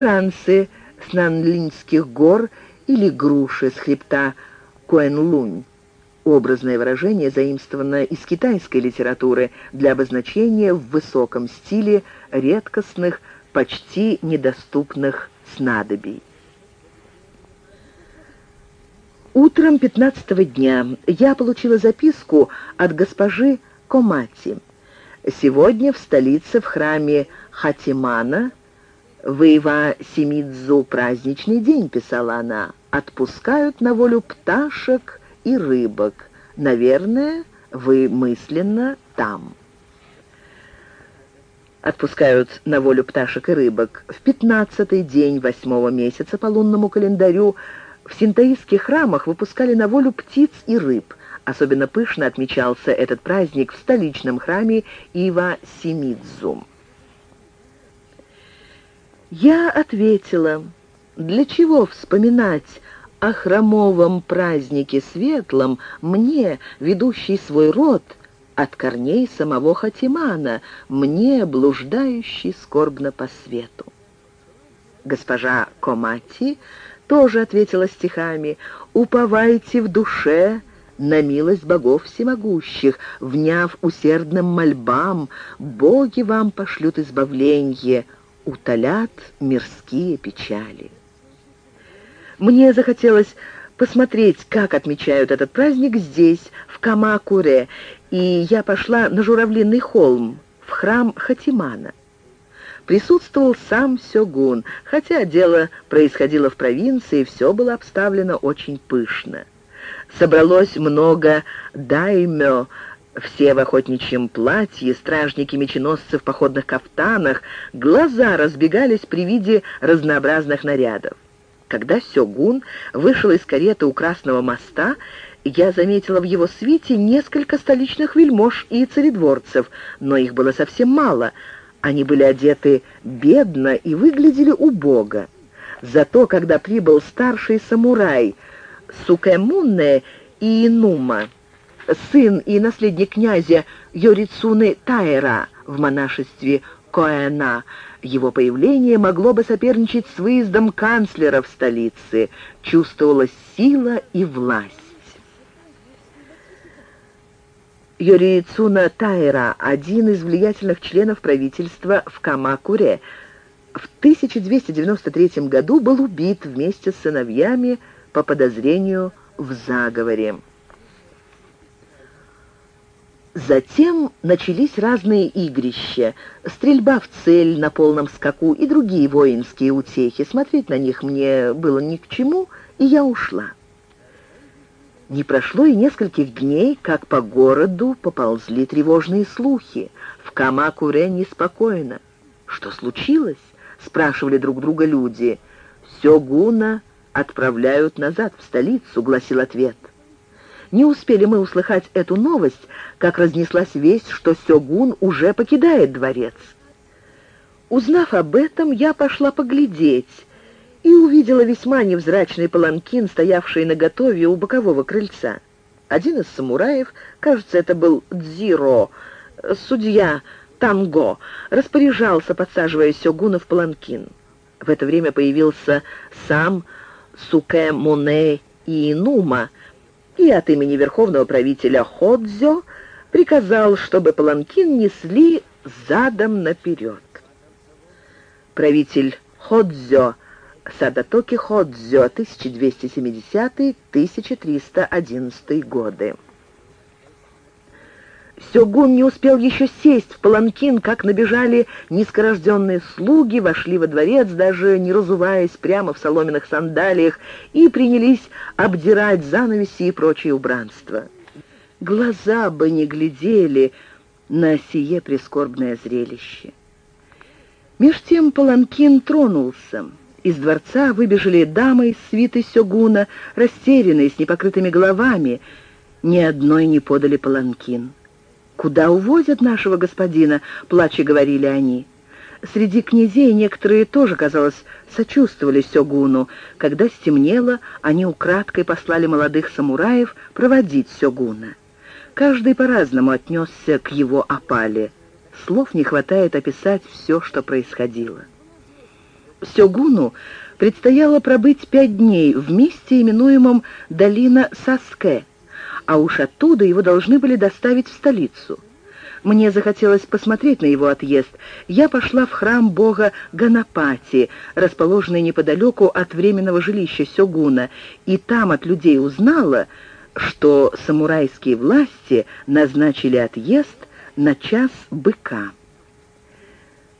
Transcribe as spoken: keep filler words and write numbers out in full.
ранцы с Нанлинских гор или груши с хребта Куэнлунь. Образное выражение заимствовано из китайской литературы для обозначения в высоком стиле редкостных, почти недоступных снадобий. Утром пятнадцатого дня я получила записку от госпожи Комати. Сегодня в столице, в храме Хатимана, в Ива-Симидзу праздничный день, писала она, отпускают на волю пташек и рыбок. Наверное, вы мысленно там. Отпускают на волю пташек и рыбок. В пятнадцатый день восьмого месяца по лунному календарю в синтоистских храмах выпускали на волю птиц и рыб. Особенно пышно отмечался этот праздник в столичном храме Ива-Симидзу. Я ответила, для чего вспоминать о храмовом празднике светлом мне, ведущий свой род от корней самого Хатимана, мне, блуждающий скорбно по свету. Госпожа Комати тоже ответила стихами: «Уповайте в душе на милость богов всемогущих, вняв усердным мольбам, боги вам пошлют избавленье, утолят мирские печали». Мне захотелось посмотреть, как отмечают этот праздник здесь, в Камакуре, и я пошла на Журавлиный холм, в храм Хатимана. Присутствовал сам сёгун, хотя дело происходило в провинции, все было обставлено очень пышно. Собралось много даймё, все в охотничьем платье, стражники-меченосцы в походных кафтанах, глаза разбегались при виде разнообразных нарядов. Когда сёгун вышел из кареты у Красного моста, я заметила в его свите несколько столичных вельмож и царедворцев, но их было совсем мало. Они были одеты бедно и выглядели убого. Зато, когда прибыл старший самурай Сукэмуне Иинума, сын и наследник князя Йорицуны Таэра в монашестве Коэна, его появление могло бы соперничать с выездом канцлера в столице. Чувствовалась сила и власть. Йорицуна Таэра — один из влиятельных членов правительства в Камакуре. В тысяча двести девяносто третьем году был убит вместе с сыновьями по подозрению в заговоре. Затем начались разные игрища, стрельба в цель на полном скаку и другие воинские утехи. Смотреть на них мне было ни к чему, и я ушла. Не прошло и нескольких дней, как по городу поползли тревожные слухи. В Камакуре неспокойно. «Что случилось?» — спрашивали друг друга люди. «Сёгуна отправляют назад в столицу», — гласил ответ. Не успели мы услыхать эту новость, как разнеслась весть, что сёгун уже покидает дворец. Узнав об этом, я пошла поглядеть и увидела весьма невзрачный паланкин, стоявший наготове у бокового крыльца. Один из самураев, кажется, это был Дзиро, судья Танго, распоряжался, подсаживая сёгуна в паланкин. В это время появился сам Сукэмуне Иинума, и от имени верховного правителя Ходзё приказал, чтобы паланкин несли задом наперед. Правитель Ходзё, Садатоки Ходзё, тысяча двести семидесятый — тысяча триста одиннадцатый годы. Сёгун не успел еще сесть в паланкин, как набежали низкорожденные слуги, вошли во дворец, даже не разуваясь, прямо в соломенных сандалиях, и принялись обдирать занавеси и прочее убранство. Глаза бы не глядели на сие прискорбное зрелище. Меж тем паланкин тронулся. Из дворца выбежали дамы из свиты сёгуна, растерянные, с непокрытыми головами. Ни одной не подали паланкин. «Куда увозят нашего господина?» — плача говорили они. Среди князей некоторые тоже, казалось, сочувствовали сёгуну. Когда стемнело, они украдкой послали молодых самураев проводить сёгуна. Каждый по-разному отнесся к его опале. Слов не хватает описать все, что происходило. Сёгуну предстояло пробыть пять дней в месте, именуемом «Долина Саске», а уж оттуда его должны были доставить в столицу. Мне захотелось посмотреть на его отъезд. Я пошла в храм бога Ганапати, расположенный неподалеку от временного жилища сёгуна, и там от людей узнала, что самурайские власти назначили отъезд на час быка.